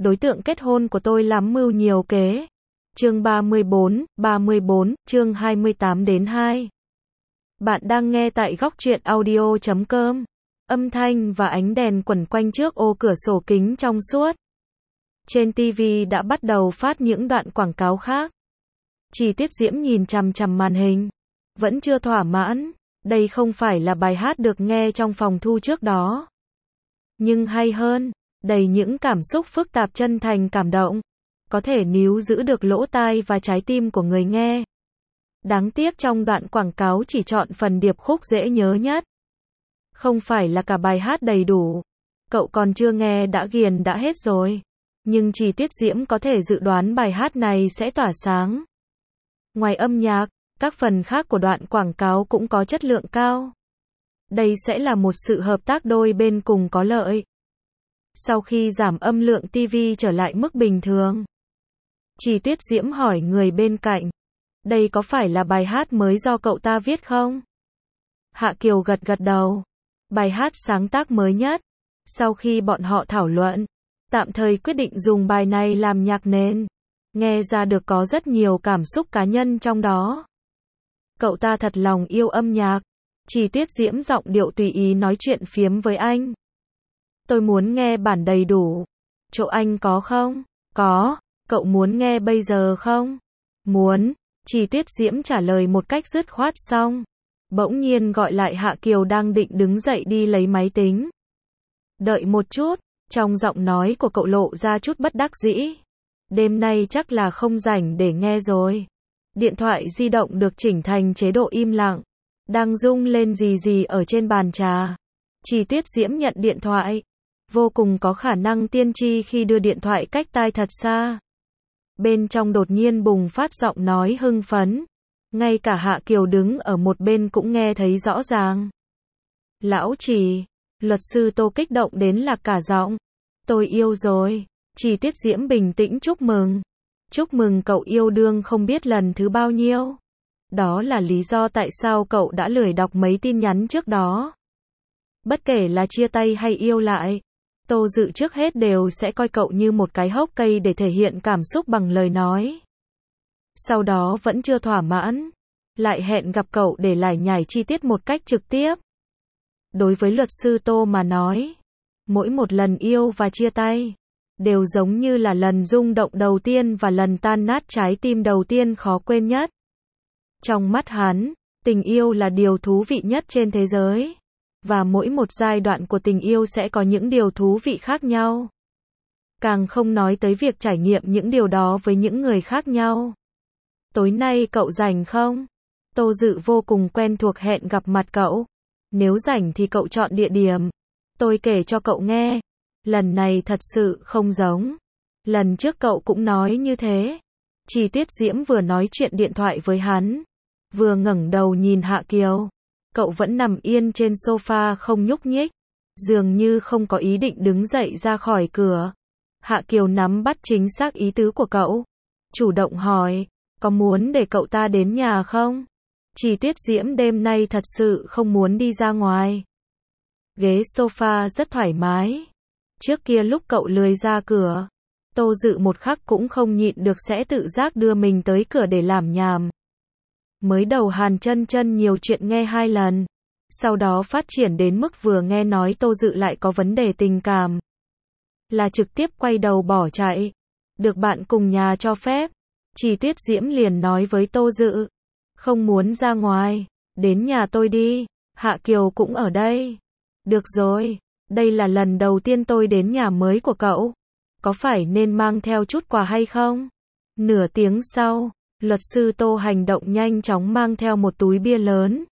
đối tượng kết hôn của tôi lắm mưu nhiều kế. Chương 34, chương 28 đến 2. Bạn đang nghe tại góc truyện audio.com. Âm thanh và ánh đèn quẩn quanh trước ô cửa sổ kính trong suốt. Trên TV đã bắt đầu phát những đoạn quảng cáo khác. Chỉ Tuyết Diễm nhìn chằm chằm màn hình, vẫn chưa thỏa mãn. Đây không phải là bài hát được nghe trong phòng thu trước đó, nhưng hay hơn, đầy những cảm xúc phức tạp, chân thành, cảm động, có thể níu giữ được lỗ tai và trái tim của người nghe. Đáng tiếc trong đoạn quảng cáo chỉ chọn phần điệp khúc dễ nhớ nhất. Không phải là cả bài hát đầy đủ, cậu còn chưa nghe đã ghiền đã hết rồi. Nhưng Chỉ Tuyết Diễm có thể dự đoán bài hát này sẽ tỏa sáng. Ngoài âm nhạc, các phần khác của đoạn quảng cáo cũng có chất lượng cao. Đây sẽ là một sự hợp tác đôi bên cùng có lợi. Sau khi giảm âm lượng TV trở lại mức bình thường, Chỉ Tuyết Diễm hỏi người bên cạnh, đây có phải là bài hát mới do cậu ta viết không? Hạ Kiều gật gật đầu. Bài hát sáng tác mới nhất. Sau khi bọn họ thảo luận, tạm thời quyết định dùng bài này làm nhạc nền. Nghe ra được có rất nhiều cảm xúc cá nhân trong đó. Cậu ta thật lòng yêu âm nhạc. Chỉ Tuyết Diễm giọng điệu tùy ý nói chuyện phiếm với anh. Tôi muốn nghe bản đầy đủ. Chỗ anh có không? Có. Cậu muốn nghe bây giờ không? Muốn. Chỉ Tuyết Diễm trả lời một cách dứt khoát xong. Bỗng nhiên gọi lại Hạ Kiều đang định đứng dậy đi lấy máy tính. Đợi một chút. Trong giọng nói của cậu lộ ra chút bất đắc dĩ. Đêm nay chắc là không rảnh để nghe rồi. Điện thoại di động được chỉnh thành chế độ im lặng. Đang rung lên rì rì ở trên bàn trà. Chỉ Tuyết Diễm nhận điện thoại. Vô cùng có khả năng tiên tri khi đưa điện thoại cách tai thật xa. Bên trong đột nhiên bùng phát giọng nói hưng phấn. Ngay cả Hạ Kiều đứng ở một bên cũng nghe thấy rõ ràng. Lão Chỉ, luật sư Tô kích động đến lạc cả giọng. Tôi yêu rồi. Chỉ Tuyết Diễm bình tĩnh chúc mừng. Chúc mừng cậu yêu đương không biết lần thứ bao nhiêu. Đó là lý do tại sao cậu đã lười đọc mấy tin nhắn trước đó. Bất kể là chia tay hay yêu lại, Tô Dự trước hết đều sẽ coi cậu như một cái hốc cây để thể hiện cảm xúc bằng lời nói. Sau đó vẫn chưa thỏa mãn, lại hẹn gặp cậu để lải nhải chi tiết một cách trực tiếp. Đối với luật sư Tô mà nói, mỗi một lần yêu và chia tay đều giống như là lần rung động đầu tiên và lần tan nát trái tim đầu tiên khó quên nhất. Trong mắt hắn, tình yêu là điều thú vị nhất trên thế giới. Và mỗi một giai đoạn của tình yêu sẽ có những điều thú vị khác nhau. Càng không nói tới việc trải nghiệm những điều đó với những người khác nhau. Tối nay cậu rảnh không? Tô Dự vô cùng quen thuộc hẹn gặp mặt cậu. Nếu rảnh thì cậu chọn địa điểm. Tôi kể cho cậu nghe. Lần này thật sự không giống. Lần trước cậu cũng nói như thế. Chỉ Tuyết Diễm vừa nói chuyện điện thoại với hắn, vừa ngẩng đầu nhìn Hạ Kiều. Cậu vẫn nằm yên trên sofa không nhúc nhích, dường như không có ý định đứng dậy ra khỏi cửa. Hạ Kiều nắm bắt chính xác ý tứ của cậu, chủ động hỏi, có muốn để cậu ta đến nhà không? Chỉ Tuyết Diễm đêm nay thật sự không muốn đi ra ngoài. Ghế sofa rất thoải mái. Trước kia lúc cậu lười ra cửa, Tô Dự một khắc cũng không nhịn được sẽ tự giác đưa mình tới cửa để làm nhảm. Mới đầu Hàn Chân Chân nhiều chuyện nghe 2 lần, sau đó phát triển đến mức vừa nghe nói Tô Dự lại có vấn đề tình cảm, là trực tiếp quay đầu bỏ chạy. Được bạn cùng nhà cho phép, Chỉ Tuyết Diễm liền nói với Tô Dự, không muốn ra ngoài, đến nhà tôi đi, Hạ Kiều cũng ở đây. Được rồi, đây là lần đầu tiên tôi đến nhà mới của cậu, có phải nên mang theo chút quà hay không? Nửa tiếng sau, luật sư Tô hành động nhanh chóng mang theo một túi bia lớn.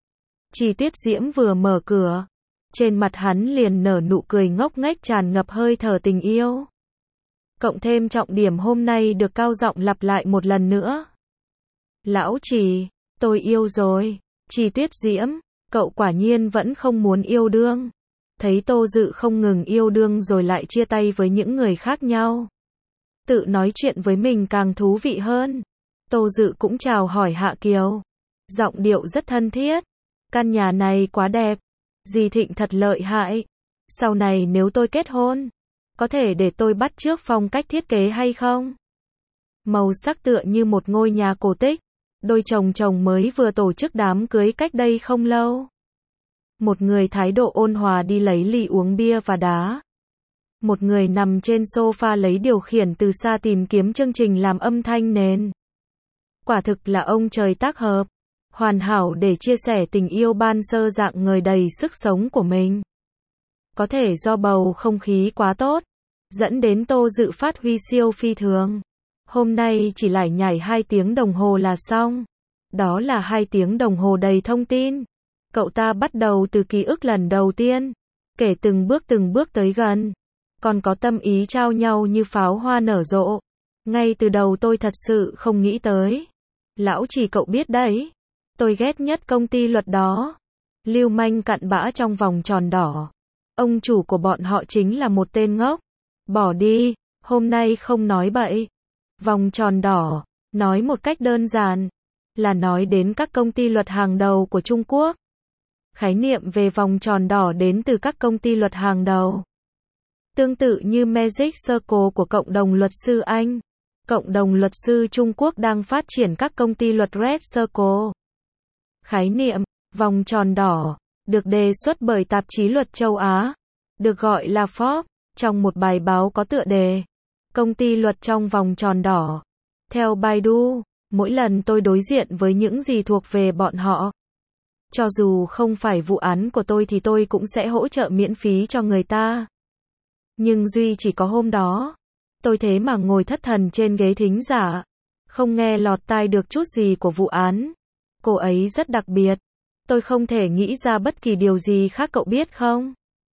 Chỉ Tuyết Diễm vừa mở cửa, trên mặt hắn liền nở nụ cười ngốc nghếch tràn ngập hơi thở tình yêu. Cộng thêm trọng điểm hôm nay được cao giọng lặp lại một lần nữa. Lão Chỉ, tôi yêu rồi. Chỉ Tuyết Diễm, cậu quả nhiên vẫn không muốn yêu đương. Thấy Tô Dự không ngừng yêu đương rồi lại chia tay với những người khác nhau. Tự nói chuyện với mình càng thú vị hơn. Tô Dự cũng chào hỏi Hạ Kiều. Giọng điệu rất thân thiết. Căn nhà này quá đẹp. Dì Thịnh thật lợi hại. Sau này nếu tôi kết hôn, Có thể để tôi bắt chước phong cách thiết kế hay không? Màu sắc tựa như một ngôi nhà cổ tích. Đôi chồng chồng mới vừa tổ chức đám cưới cách đây không lâu. Một người thái độ ôn hòa đi lấy ly uống bia và đá. Một người nằm trên sofa lấy điều khiển từ xa tìm kiếm chương trình làm âm thanh nền. Quả thực là ông trời tác hợp. Hoàn hảo để chia sẻ tình yêu ban sơ dạng người đầy sức sống của mình. Có thể do bầu không khí quá tốt, dẫn đến Tô Dự phát huy siêu phi thường. Hôm nay chỉ lải nhải 2 tiếng đồng hồ là xong. Đó là 2 tiếng đồng hồ đầy thông tin. Cậu ta bắt đầu từ ký ức lần đầu tiên, kể từng bước tới gần. Còn có tâm ý trao nhau như pháo hoa nở rộ. Ngay từ đầu tôi thật sự không nghĩ tới. Lão chỉ cậu biết đấy. Tôi ghét nhất công ty luật đó. Lưu manh cặn bã trong vòng tròn đỏ. Ông chủ của bọn họ chính là một tên ngốc. Bỏ đi, hôm nay không nói bậy. Vòng tròn đỏ, nói một cách đơn giản, là nói đến các công ty luật hàng đầu của Trung Quốc. Khái niệm về vòng tròn đỏ đến từ các công ty luật hàng đầu. Tương tự như Magic Circle của cộng đồng luật sư Anh. Cộng đồng luật sư Trung Quốc đang phát triển các công ty luật Red Circle. Khái niệm vòng tròn đỏ được đề xuất bởi tạp chí luật châu Á, được gọi là Forbes, trong một bài báo có tựa đề Công ty luật trong vòng tròn đỏ. Theo Baidu, mỗi lần tôi đối diện với những gì thuộc về bọn họ, cho dù không phải vụ án của tôi thì tôi cũng sẽ hỗ trợ miễn phí cho người ta. Nhưng duy chỉ có hôm đó, tôi thế mà ngồi thất thần trên ghế thính giả, không nghe lọt tai được chút gì của vụ án. Cô ấy rất đặc biệt. Tôi không thể nghĩ ra bất kỳ điều gì khác, cậu biết không?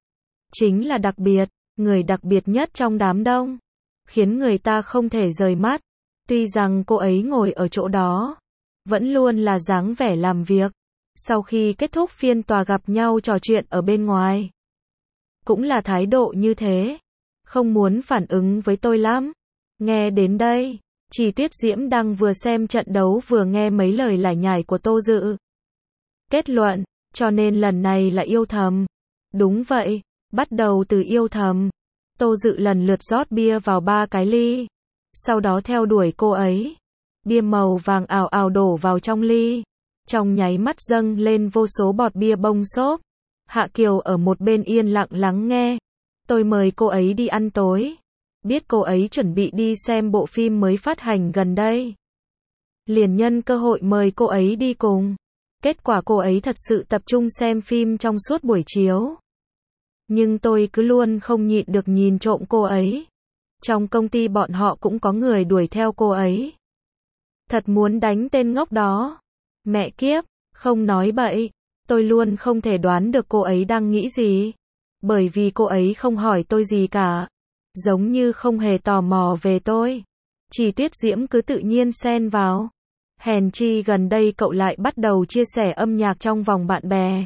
Chính là đặc biệt, người đặc biệt nhất trong đám đông, khiến người ta không thể rời mắt. Tuy rằng cô ấy ngồi ở chỗ đó, vẫn luôn là dáng vẻ làm việc. Sau khi kết thúc phiên tòa gặp nhau trò chuyện ở bên ngoài, cũng là thái độ như thế, không muốn phản ứng với tôi lắm. Nghe đến đây, Chỉ Tuyết Diễm đang vừa xem trận đấu vừa nghe mấy lời lải nhải của Tô Dự. Kết luận, cho nên lần này là yêu thầm. Đúng vậy, bắt đầu từ yêu thầm. Tô Dự lần lượt rót bia vào 3 cái ly, sau đó theo đuổi cô ấy. Bia màu vàng ào ào đổ vào trong ly, trong nháy mắt dâng lên vô số bọt bia bông xốp. Hạ Kiều ở một bên yên lặng lắng nghe. Tôi mời cô ấy đi ăn tối, biết cô ấy chuẩn bị đi xem bộ phim mới phát hành gần đây, liền nhân cơ hội mời cô ấy đi cùng. Kết quả cô ấy thật sự tập trung xem phim trong suốt buổi chiếu. Nhưng tôi cứ luôn không nhịn được nhìn trộm cô ấy. Trong công ty bọn họ cũng có người đuổi theo cô ấy. Thật muốn đánh tên ngốc đó. Mẹ kiếp, không nói bậy. Tôi luôn không thể đoán được cô ấy đang nghĩ gì. Bởi vì cô ấy không hỏi tôi gì cả. Giống như không hề tò mò về tôi. Chỉ Tuyết Diễm cứ tự nhiên xen vào. Hèn chi gần đây cậu lại bắt đầu chia sẻ âm nhạc trong vòng bạn bè.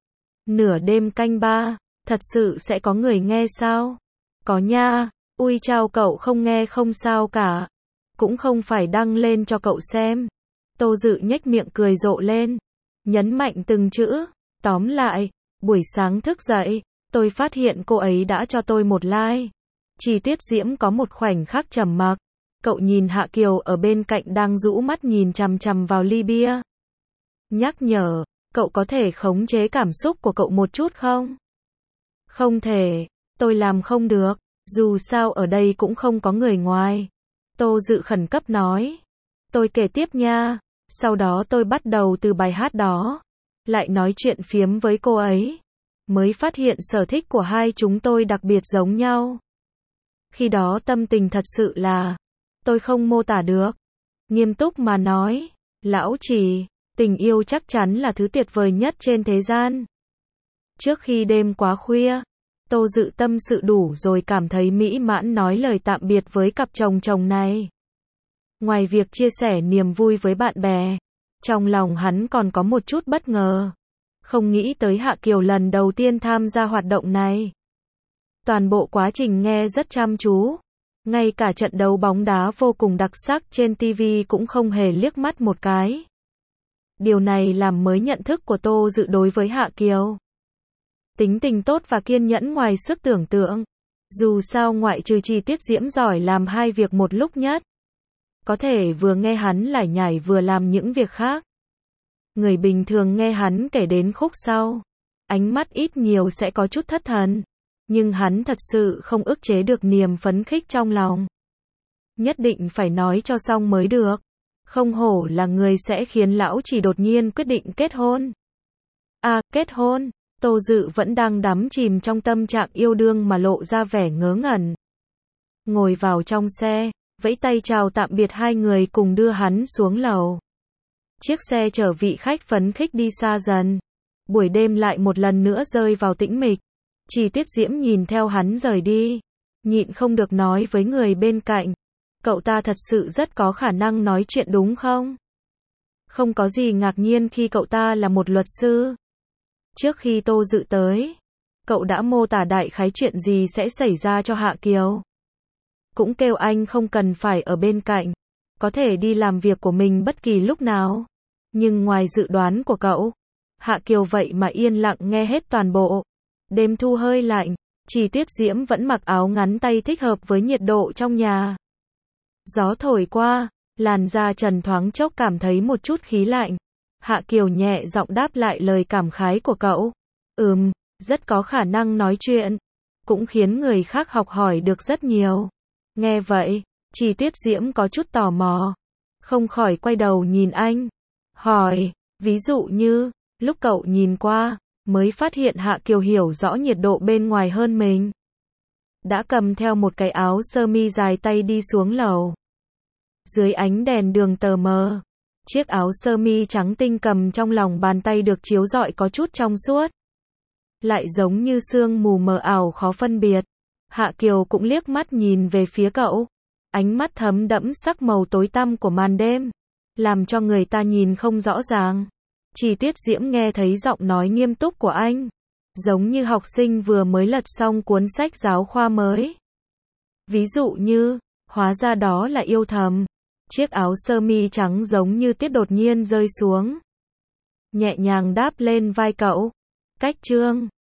Nửa đêm canh 3, thật sự sẽ có người nghe sao? Có nha, ui chao, cậu không nghe không sao cả. Cũng không phải đăng lên cho cậu xem. Tô Dự nhếch miệng cười rộ lên, nhấn mạnh từng chữ. Tóm lại, buổi sáng thức dậy, tôi phát hiện cô ấy đã cho tôi một like. Chỉ Tuyết Diễm có một khoảnh khắc trầm mặc. Cậu nhìn Hạ Kiều ở bên cạnh đang rũ mắt nhìn chằm chằm vào ly bia. Nhắc nhở, cậu có thể khống chế cảm xúc của cậu một chút không? Không thể, tôi làm không được, dù sao ở đây cũng không có người ngoài. Tô Dự khẩn cấp nói. Tôi kể tiếp nha, sau đó tôi bắt đầu từ bài hát đó, lại nói chuyện phiếm với cô ấy, mới phát hiện sở thích của hai chúng tôi đặc biệt giống nhau. Khi đó tâm tình thật sự là, tôi không mô tả được. Nghiêm túc mà nói, lão Chỉ, tình yêu chắc chắn là thứ tuyệt vời nhất trên thế gian. Trước khi đêm quá khuya, Tô Dự tâm sự đủ rồi cảm thấy mỹ mãn nói lời tạm biệt với cặp chồng chồng này. Ngoài việc chia sẻ niềm vui với bạn bè, trong lòng hắn còn có một chút bất ngờ. Không nghĩ tới Hạ Kiều lần đầu tiên tham gia hoạt động này. Toàn bộ quá trình nghe rất chăm chú. Ngay cả trận đấu bóng đá vô cùng đặc sắc trên TV cũng không hề liếc mắt một cái. Điều này làm mới nhận thức của Tô Dự đối với Hạ Kiều. Tính tình tốt và kiên nhẫn ngoài sức tưởng tượng. Dù sao ngoại trừ Chi Tiết Diễm giỏi làm hai việc một lúc nhất. Có thể vừa nghe hắn lải nhải vừa làm những việc khác. Người bình thường nghe hắn kể đến khúc sau, ánh mắt ít nhiều sẽ có chút thất thần. Nhưng hắn thật sự không ức chế được niềm phấn khích trong lòng. Nhất định phải nói cho xong mới được. Không hổ là người sẽ khiến lão chỉ đột nhiên quyết định kết hôn. À, kết hôn. Tô Dự vẫn đang đắm chìm trong tâm trạng yêu đương mà lộ ra vẻ ngớ ngẩn. Ngồi vào trong xe, vẫy tay chào tạm biệt hai người cùng đưa hắn xuống lầu. Chiếc xe chở vị khách phấn khích đi xa dần. Buổi đêm lại một lần nữa rơi vào tĩnh mịch. Chi Tiết Diễm nhìn theo hắn rời đi, nhịn không được nói với người bên cạnh. Cậu ta thật sự rất có khả năng nói chuyện đúng không? Không có gì ngạc nhiên khi cậu ta là một luật sư. Trước khi Tô Dự tới, cậu đã mô tả đại khái chuyện gì sẽ xảy ra cho Hạ Kiều. Cũng kêu anh không cần phải ở bên cạnh, có thể đi làm việc của mình bất kỳ lúc nào. Nhưng ngoài dự đoán của cậu, Hạ Kiều vậy mà yên lặng nghe hết toàn bộ. Đêm thu hơi lạnh, Chi Tiết Diễm vẫn mặc áo ngắn tay thích hợp với nhiệt độ trong nhà. Gió thổi qua, làn da trần thoáng chốc cảm thấy một chút khí lạnh. Hạ Kiều nhẹ giọng đáp lại lời cảm khái của cậu. Rất có khả năng nói chuyện. Cũng khiến người khác học hỏi được rất nhiều. Nghe vậy, Chi Tiết Diễm có chút tò mò. Không khỏi quay đầu nhìn anh. Hỏi, ví dụ như, lúc cậu nhìn qua, mới phát hiện Hạ Kiều hiểu rõ nhiệt độ bên ngoài hơn mình. Đã cầm theo một cái áo sơ mi dài tay đi xuống lầu. Dưới ánh đèn đường tờ mờ, chiếc áo sơ mi trắng tinh cầm trong lòng bàn tay được chiếu rọi có chút trong suốt. Lại giống như sương mù mờ ảo khó phân biệt. Hạ Kiều cũng liếc mắt nhìn về phía cậu. Ánh mắt thấm đẫm sắc màu tối tăm của màn đêm, làm cho người ta nhìn không rõ ràng. Chi Tiết Diễm nghe thấy giọng nói nghiêm túc của anh, giống như học sinh vừa mới lật xong cuốn sách giáo khoa mới. Ví dụ như, hóa ra đó là yêu thầm. Chiếc áo sơ mi trắng giống như tiết đột nhiên rơi xuống, nhẹ nhàng đáp lên vai cậu. Cách chương